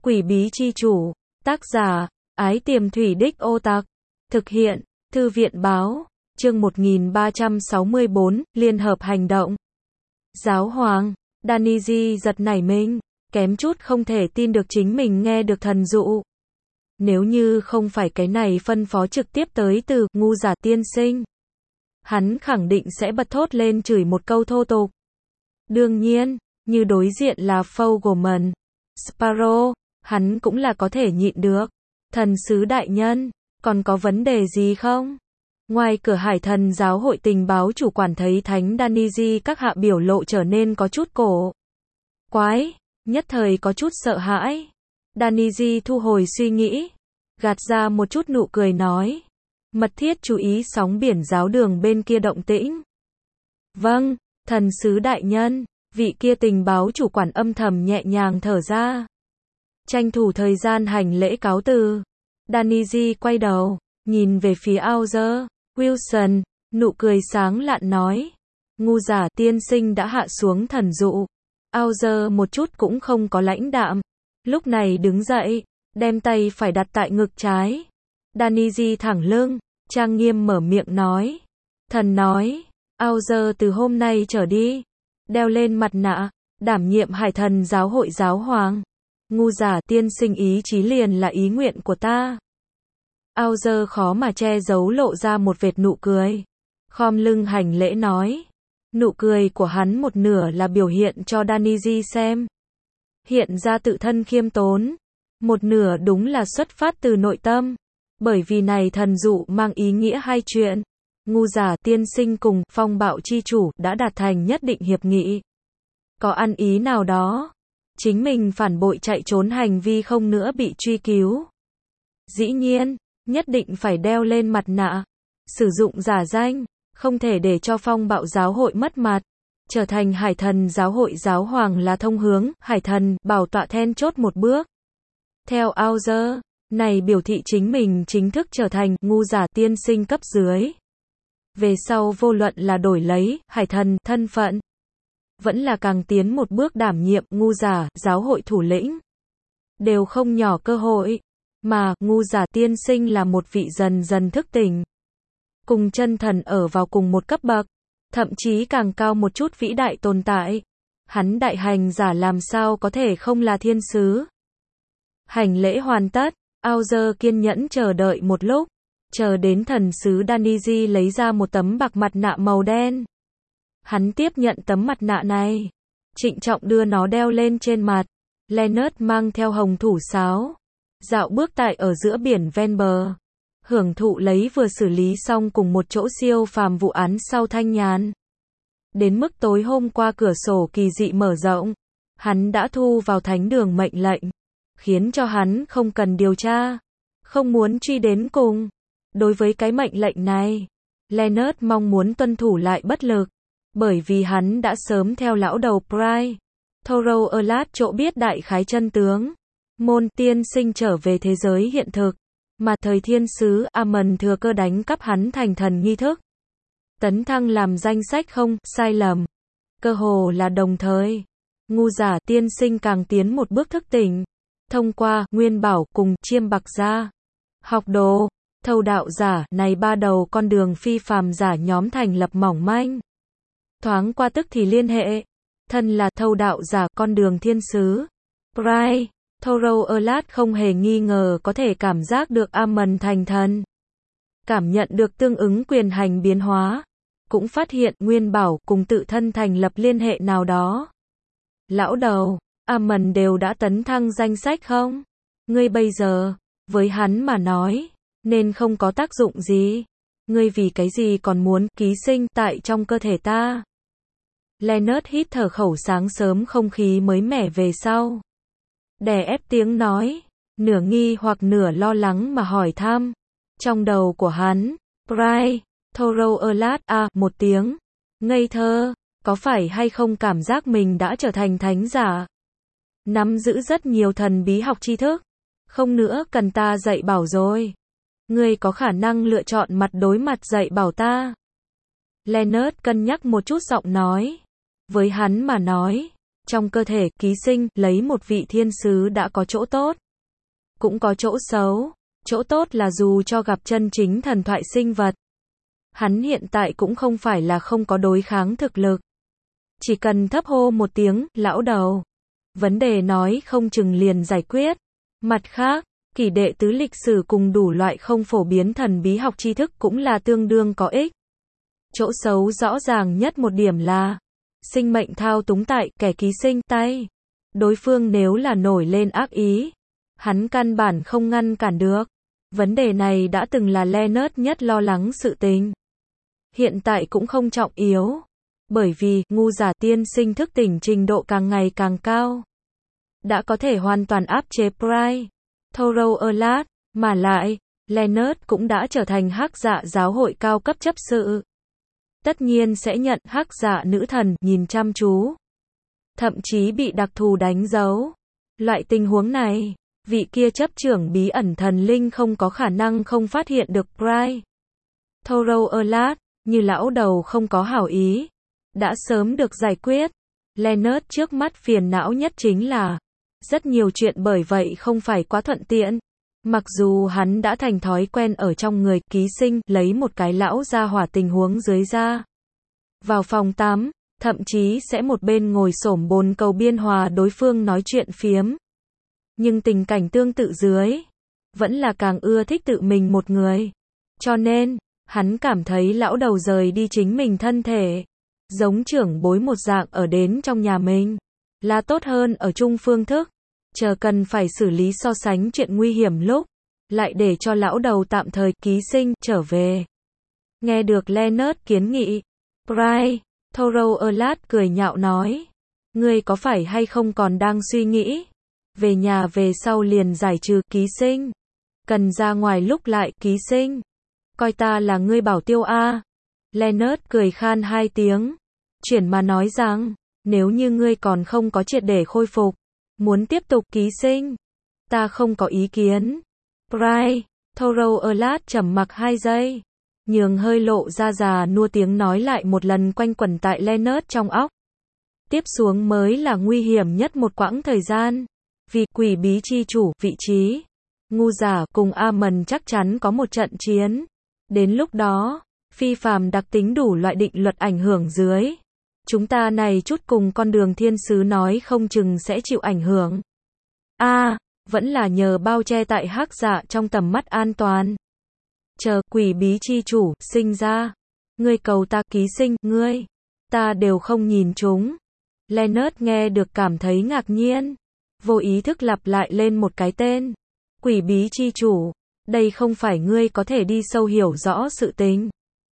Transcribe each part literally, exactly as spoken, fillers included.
Quỷ bí chi chủ. Tác giả, Ái Tiềm Thủy Đích Ô Tạc. Thực hiện, Thư viện báo. Chương một nghìn ba trăm sáu mươi bốn, Liên hợp hành động. Giáo hoàng. Daniji giật nảy mình, kém chút không thể tin được chính mình nghe được thần dụ. Nếu như không phải cái này phân phó trực tiếp tới từ ngu giả tiên sinh, hắn khẳng định sẽ bật thốt lên chửi một câu thô tục. Đương nhiên, như đối diện là Fogelman, Sparrow, hắn cũng là có thể nhịn được. Thần sứ đại nhân, còn có vấn đề gì không? Ngoài cửa Hải Thần giáo hội tình báo chủ quản thấy Thánh Daniji các hạ biểu lộ trở nên có chút cổ quái, nhất thời có chút sợ hãi. Daniji thu hồi suy nghĩ, gạt ra một chút nụ cười nói, mật thiết chú ý sóng biển giáo đường bên kia động tĩnh. Vâng, thần sứ đại nhân. Vị kia tình báo chủ quản âm thầm nhẹ nhàng thở ra, tranh thủ thời gian hành lễ cáo từ. Daniji quay đầu, nhìn về phía Auger Wilson, nụ cười sáng lạn nói, ngu giả tiên sinh đã hạ xuống thần dụ. Auger một chút cũng không có lãnh đạm, lúc này đứng dậy, đem tay phải đặt tại ngực trái. Daniji thẳng lưng, trang nghiêm mở miệng nói, thần nói, Auger từ hôm nay trở đi, đeo lên mặt nạ, đảm nhiệm Hải Thần giáo hội giáo hoàng. Ngu giả tiên sinh ý chí liền là ý nguyện của ta. Auger khó mà che giấu lộ ra một vệt nụ cười, khom lưng hành lễ nói. Nụ cười của hắn một nửa là biểu hiện cho Daniji xem, hiện ra tự thân khiêm tốn, một nửa đúng là xuất phát từ nội tâm, bởi vì này thần dụ mang ý nghĩa hai chuyện. Ngu giả tiên sinh cùng phong bạo chi chủ đã đạt thành nhất định hiệp nghị, có ăn ý nào đó, chính mình phản bội chạy trốn hành vi không nữa bị truy cứu. Dĩ nhiên, nhất định phải đeo lên mặt nạ, sử dụng giả danh, không thể để cho phong bạo giáo hội mất mặt. Trở thành Hải Thần giáo hội giáo hoàng là thông hướng Hải Thần bảo tọa then chốt một bước. Theo Auger, này biểu thị chính mình chính thức trở thành ngu giả tiên sinh cấp dưới. Về sau vô luận là đổi lấy Hải Thần thân phận, vẫn là càng tiến một bước đảm nhiệm ngu giả giáo hội thủ lĩnh, đều không nhỏ cơ hội. Mà ngu giả tiên sinh là một vị dần dần thức tỉnh, cùng chân thần ở vào cùng một cấp bậc, thậm chí càng cao một chút vĩ đại tồn tại. Hắn đại hành giả làm sao có thể không là thiên sứ. Hành lễ hoàn tất, Auger kiên nhẫn chờ đợi một lúc, chờ đến thần sứ Daniji lấy ra một tấm bạc mặt nạ màu đen. Hắn tiếp nhận tấm mặt nạ này, trịnh trọng đưa nó đeo lên trên mặt. Leonard mang theo hồng thủ sáo, dạo bước tại ở giữa biển ven bờ, hưởng thụ lấy vừa xử lý xong cùng một chỗ siêu phàm vụ án sau thanh nhàn. Đến mức tối hôm qua cửa sổ kỳ dị mở rộng, hắn đã thu vào thánh đường mệnh lệnh, khiến cho hắn không cần điều tra, không muốn truy đến cùng. Đối với cái mệnh lệnh này, Leonard mong muốn tuân thủ lại bất lực, bởi vì hắn đã sớm theo lão đầu Pry, Thorough Erlat chỗ biết đại khái chân tướng. Môn tiên sinh trở về thế giới hiện thực, mà thời thiên sứ Amon thừa cơ đánh cắp hắn thành thần nghi thức. Tấn thăng làm danh sách không sai lầm, cơ hồ là đồng thời. Ngu giả tiên sinh càng tiến một bước thức tỉnh, thông qua Nguyên Bảo cùng Chiêm Bạc Gia, học đồ, thâu đạo giả này ba đầu con đường phi phàm giả nhóm thành lập mỏng manh. Thoáng qua tức thì liên hệ, thân là thâu đạo giả con đường thiên sứ. Pry, Thorough Erlat không hề nghi ngờ có thể cảm giác được Amon thành thần, cảm nhận được tương ứng quyền hành biến hóa, cũng phát hiện Nguyên Bảo cùng tự thân thành lập liên hệ nào đó. Lão đầu, Amon đều đã tấn thăng danh sách không? Ngươi bây giờ, với hắn mà nói, nên không có tác dụng gì. Ngươi vì cái gì còn muốn ký sinh tại trong cơ thể ta? Leonard hít thở khẩu sáng sớm không khí mới mẻ về sau, đè ép tiếng nói, nửa nghi hoặc nửa lo lắng mà hỏi thăm. Trong đầu của hắn, Pry, Thorough Erlat à một tiếng, ngây thơ, có phải hay không cảm giác mình đã trở thành thánh giả, nắm giữ rất nhiều thần bí học tri thức, không nữa cần ta dạy bảo rồi. Ngươi có khả năng lựa chọn mặt đối mặt dạy bảo ta. Leonard cân nhắc một chút giọng nói, với hắn mà nói, Trong cơ thể ký sinh, lấy một vị thiên sứ đã có chỗ tốt, cũng có chỗ xấu. Chỗ tốt là dù cho gặp chân chính thần thoại sinh vật, hắn hiện tại cũng không phải là không có đối kháng thực lực. Chỉ cần thấp hô một tiếng, lão đầu. Vấn đề nói không chừng liền giải quyết. Mặt khác, kỷ đệ tứ lịch sử cùng đủ loại không phổ biến thần bí học tri thức cũng là tương đương có ích. Chỗ xấu rõ ràng nhất một điểm là sinh mệnh thao túng tại kẻ ký sinh tay. Đối phương nếu là nổi lên ác ý, hắn căn bản không ngăn cản được. Vấn đề này đã từng là Leonard nhất lo lắng sự tình. Hiện tại cũng không trọng yếu. Bởi vì, ngu giả tiên sinh thức tỉnh trình độ càng ngày càng cao. Đã có thể hoàn toàn áp chế Pride, Thorough Alert, mà lại, Leonard cũng đã trở thành hắc dạ giáo hội cao cấp chấp sự. Tất nhiên sẽ nhận hắc dạ nữ thần nhìn chăm chú. Thậm chí bị đặc thù đánh dấu. Loại tình huống này, vị kia chấp trưởng bí ẩn thần linh không có khả năng không phát hiện được Pride, Thorough Alert, như lão đầu không có hảo ý. Đã sớm được giải quyết. Leonard trước mắt phiền não nhất chính là rất nhiều chuyện bởi vậy không phải quá thuận tiện. Mặc dù hắn đã thành thói quen ở trong người ký sinh lấy một cái lão gia hỏa tình huống dưới ra. Vào phòng tắm, thậm chí sẽ một bên ngồi xổm bồn cầu biên hòa đối phương nói chuyện phiếm. Nhưng tình cảnh tương tự dưới, vẫn là càng ưa thích tự mình một người. Cho nên, hắn cảm thấy lão đầu rời đi chính mình thân thể, giống trưởng bối một dạng ở đến trong nhà mình, là tốt hơn ở chung phương thức. Chờ cần phải xử lý so sánh chuyện nguy hiểm lúc, lại để cho lão đầu tạm thời ký sinh trở về. Nghe được Leonard kiến nghị, Pride, Thorough Alert cười nhạo nói, ngươi có phải hay không còn đang suy nghĩ, về nhà về sau liền giải trừ ký sinh, cần ra ngoài lúc lại ký sinh, coi ta là ngươi bảo tiêu a. Leonard cười khan hai tiếng, chuyển mà nói rằng, nếu như ngươi còn không có triệt để khôi phục, muốn tiếp tục ký sinh, ta không có ý kiến. Pride, Thorough Alert trầm mặc hai giây, nhường hơi lộ ra già nua tiếng nói lại một lần quanh quẩn tại Leonard trong óc. Tiếp xuống mới là nguy hiểm nhất một quãng thời gian, vì quỷ bí chi chủ vị trí, ngu giả cùng Amon chắc chắn có một trận chiến. Đến lúc đó, phi phàm đặc tính đủ loại định luật ảnh hưởng dưới, chúng ta này chút cùng con đường thiên sứ nói không chừng sẽ chịu ảnh hưởng. A, à, vẫn là nhờ bao che tại hắc dạ trong tầm mắt an toàn. Chờ quỷ bí chi chủ sinh ra, ngươi cầu ta ký sinh, ngươi, ta đều không nhìn chúng. Leonard nghe được cảm thấy ngạc nhiên, vô ý thức lặp lại lên một cái tên. Quỷ bí chi chủ, đây không phải ngươi có thể đi sâu hiểu rõ sự tình.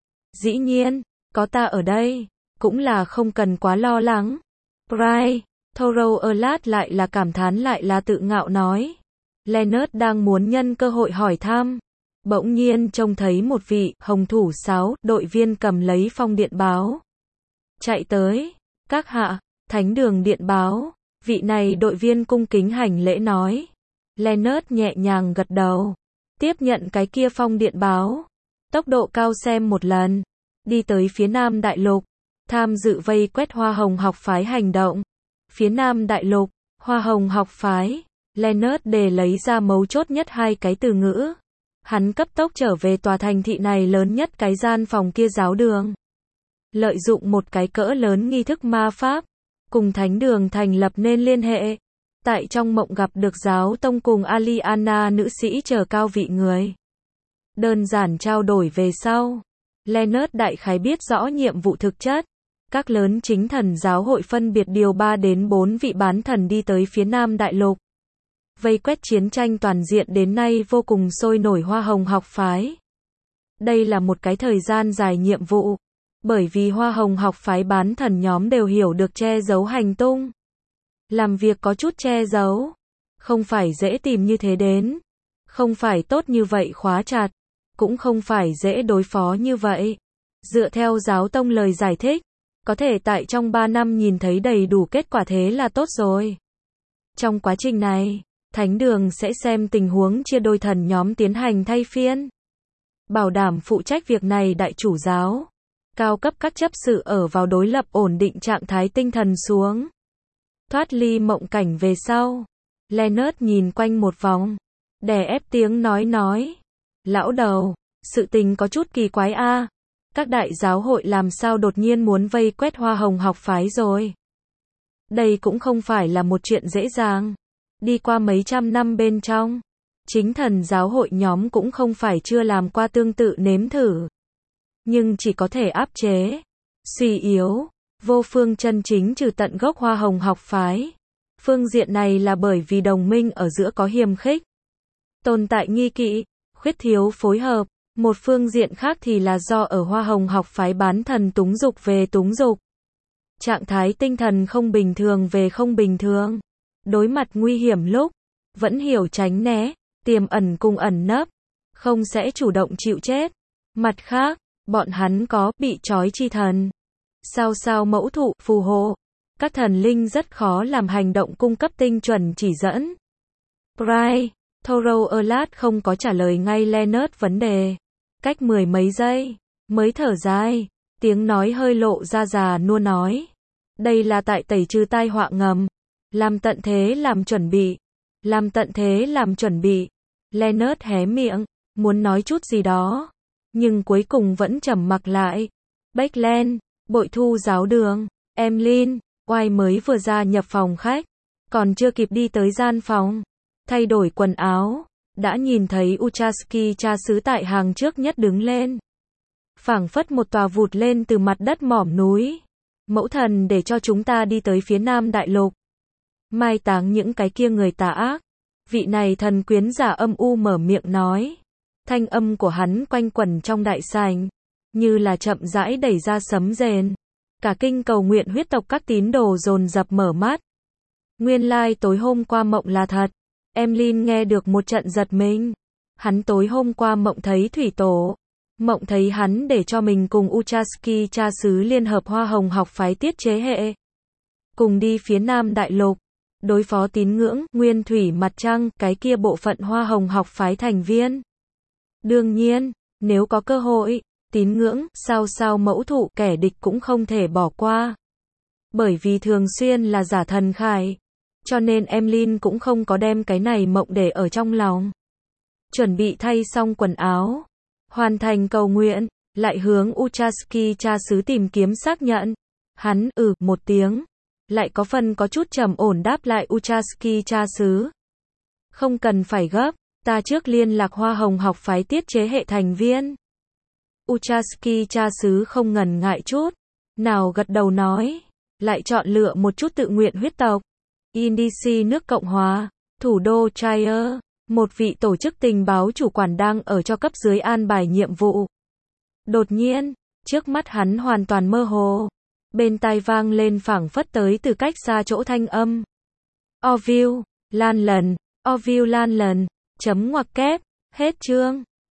Dĩ nhiên, có ta ở đây, cũng là không cần quá lo lắng. Pride, Thorough Alert lại là cảm thán lại là tự ngạo nói. Leonard đang muốn nhân cơ hội hỏi thăm. Bỗng nhiên trông thấy một vị hồng thủ sáu đội viên cầm lấy phong điện báo. Chạy tới, các hạ, thánh đường điện báo. Vị này đội viên cung kính hành lễ nói. Leonard nhẹ nhàng gật đầu. Tiếp nhận cái kia phong điện báo. Tốc độ cao xem một lần. Đi tới phía Nam Đại Lục. Tham dự vây quét Hoa Hồng học phái hành động. Phía Nam Đại Lục, Hoa Hồng học phái. Leonard để lấy ra mấu chốt nhất hai cái từ ngữ. Hắn cấp tốc trở về tòa thành thị này lớn nhất cái gian phòng kia giáo đường. Lợi dụng một cái cỡ lớn nghi thức ma pháp, cùng thánh đường thành lập nên liên hệ. Tại trong mộng gặp được giáo tông cùng Aliana nữ sĩ chờ cao vị người. Đơn giản trao đổi về sau. Leonard đại khái biết rõ nhiệm vụ thực chất. Các lớn chính thần giáo hội phân biệt điều ba đến bốn vị bán thần đi tới phía Nam Đại Lục. Vây quét chiến tranh toàn diện đến nay vô cùng sôi nổi Hoa Hồng học phái. Đây là một cái thời gian dài nhiệm vụ. Bởi vì Hoa Hồng học phái bán thần nhóm đều hiểu được che giấu hành tung. Làm việc có chút che giấu. Không phải dễ tìm như thế đến. Không phải tốt như vậy khóa chặt. Cũng không phải dễ đối phó như vậy. Dựa theo giáo tông lời giải thích. Có thể tại trong ba năm nhìn thấy đầy đủ kết quả thế là tốt rồi. Trong quá trình này, thánh đường sẽ xem tình huống chia đôi thần nhóm tiến hành thay phiên. Bảo đảm phụ trách việc này đại chủ giáo. Cao cấp các chấp sự ở vào đối lập ổn định trạng thái tinh thần xuống. Thoát ly mộng cảnh về sau, Leonard nhìn quanh một vòng, đè ép tiếng nói nói. Lão đầu, sự tình có chút kỳ quái a. Các đại giáo hội làm sao đột nhiên muốn vây quét Hoa Hồng học phái rồi? Đây cũng không phải là một chuyện dễ dàng. Đi qua mấy trăm năm bên trong, chính thần giáo hội nhóm cũng không phải chưa làm qua tương tự nếm thử. Nhưng chỉ có thể áp chế, suy yếu, vô phương chân chính trừ tận gốc Hoa Hồng học phái. Phương diện này là bởi vì đồng minh ở giữa có hiềm khích, tồn tại nghi kỵ, khuyết thiếu phối hợp. Một phương diện khác thì là do ở Hoa Hồng học phái bán thần túng dục về túng dục. Trạng thái tinh thần không bình thường về không bình thường. Đối mặt nguy hiểm lúc, vẫn hiểu tránh né, tiềm ẩn cùng ẩn nấp, không sẽ chủ động chịu chết. Mặt khác, bọn hắn có bị trói chi thần. Sao sao mẫu thụ phù hộ. Các thần linh rất khó làm hành động cung cấp tinh chuẩn chỉ dẫn. Bright, Thorough Erlat không có trả lời ngay Leonard vấn đề. Cách mười mấy giây, mới thở dài, tiếng nói hơi lộ ra già nua nói. Đây là tại tẩy trừ tai họa ngầm. Làm tận thế làm chuẩn bị. Làm tận thế làm chuẩn bị. Leonard hé miệng, muốn nói chút gì đó. Nhưng cuối cùng vẫn trầm mặc lại. Backland, bội thu giáo đường, Emlyn, oai mới vừa ra nhập phòng khách. Còn chưa kịp đi tới gian phòng, thay đổi quần áo, đã nhìn thấy Uchaski cha xứ tại hàng trước nhất đứng lên. Phảng phất một tòa vụt lên từ mặt đất mỏm núi. Mẫu thần để cho chúng ta đi tới phía Nam Đại Lục. Mai táng những cái kia người tà ác. Vị này thần quyến giả âm u mở miệng nói. Thanh âm của hắn quanh quẩn trong đại sảnh, như là chậm rãi đẩy ra sấm rền. Cả kinh cầu nguyện huyết tộc các tín đồ dồn dập mở mắt. Nguyên lai tối hôm qua mộng là thật. Emlyn nghe được một trận giật mình. Hắn tối hôm qua mộng thấy thủy tổ. Mộng thấy hắn để cho mình cùng Uchaski cha xứ liên hợp Hoa Hồng học phái tiết chế hệ. Cùng đi phía Nam Đại Lục. Đối phó tín ngưỡng, nguyên thủy mặt trăng, cái kia bộ phận Hoa Hồng học phái thành viên. Đương nhiên, nếu có cơ hội, tín ngưỡng, sao sao mẫu thụ kẻ địch cũng không thể bỏ qua. Bởi vì thường xuyên là giả thần khải. Cho nên Emlyn cũng không có đem cái này mộng để ở trong lòng. Chuẩn bị thay xong quần áo. Hoàn thành cầu nguyện, lại hướng Uchaski cha xứ tìm kiếm xác nhận. Hắn ừ một tiếng. Lại có phần có chút trầm ổn đáp lại Uchaski cha xứ. Không cần phải gấp, ta trước liên lạc Hoa Hồng học phái tiết chế hệ thành viên. Uchaski cha xứ không ngần ngại chút. Nào gật đầu nói. Lại chọn lựa một chút tự nguyện huyết tộc. Indici nước Cộng Hòa, thủ đô Trier, một vị tổ chức tình báo chủ quản đang ở cho cấp dưới an bài nhiệm vụ. Đột nhiên, trước mắt hắn hoàn toàn mơ hồ. Bên tai vang lên phảng phất tới từ cách xa chỗ thanh âm. Orville, lan lần, Orville lan lần, chấm ngoặc kép, hết chương.